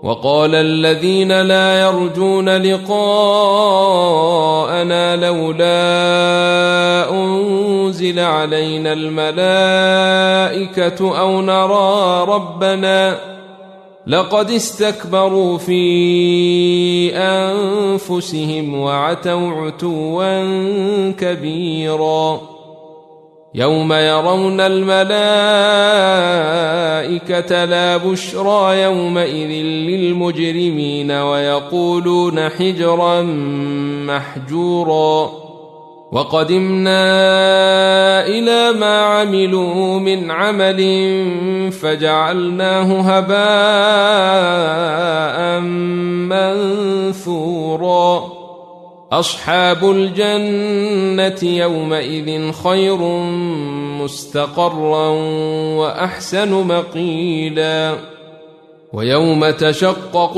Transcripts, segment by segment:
وقال الذين لا يرجون لقاءنا لولا أنزل علينا الملائكة أو نرى ربنا لقد استكبروا في أنفسهم وعتوا عتوا كبيرا يوم يرون الملائكة لا بشرى يومئذ للمجرمين ويقولون حجرا محجورا وقدمنا إلى ما عملوا من عمل فجعلناه هباء منثورا أصحاب الجنة يومئذ خير مستقرا وأحسن مقيلا ويوم تشقق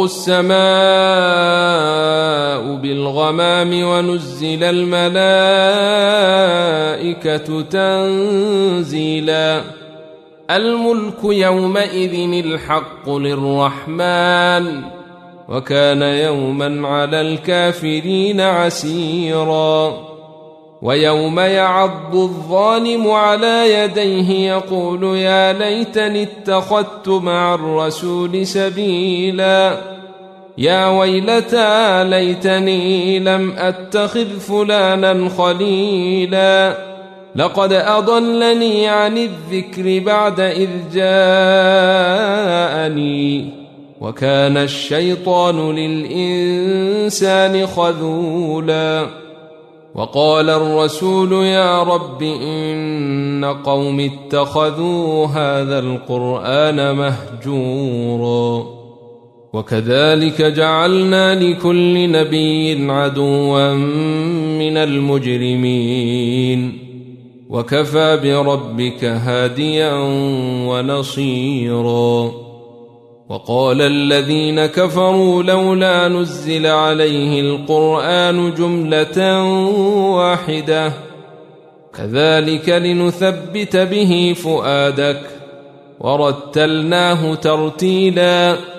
السماء بالغمام ونزل الملائكة تنزيلا الملك يومئذ الحق للرحمن وكان يوما على الكافرين عسيرا ويوم يعض الظالم على يديه يقول يا ليتني اتخذت مع الرسول سبيلا يا ويلتى ليتني لم أتخذ فلانا خليلا لقد أضلني عن الذكر بعد إذ جاءني وكان الشيطان للإنسان خذولا وقال الرسول يا رب إن قوم اتخذوا هذا القرآن مهجورا وكذلك جعلنا لكل نبي عدوا من المجرمين وكفى بربك هاديا ونصيرا وقال الذين كفروا لولا نزل عليه القرآن جملة واحدة كذلك لنثبت به فؤادك ورتلناه ترتيلا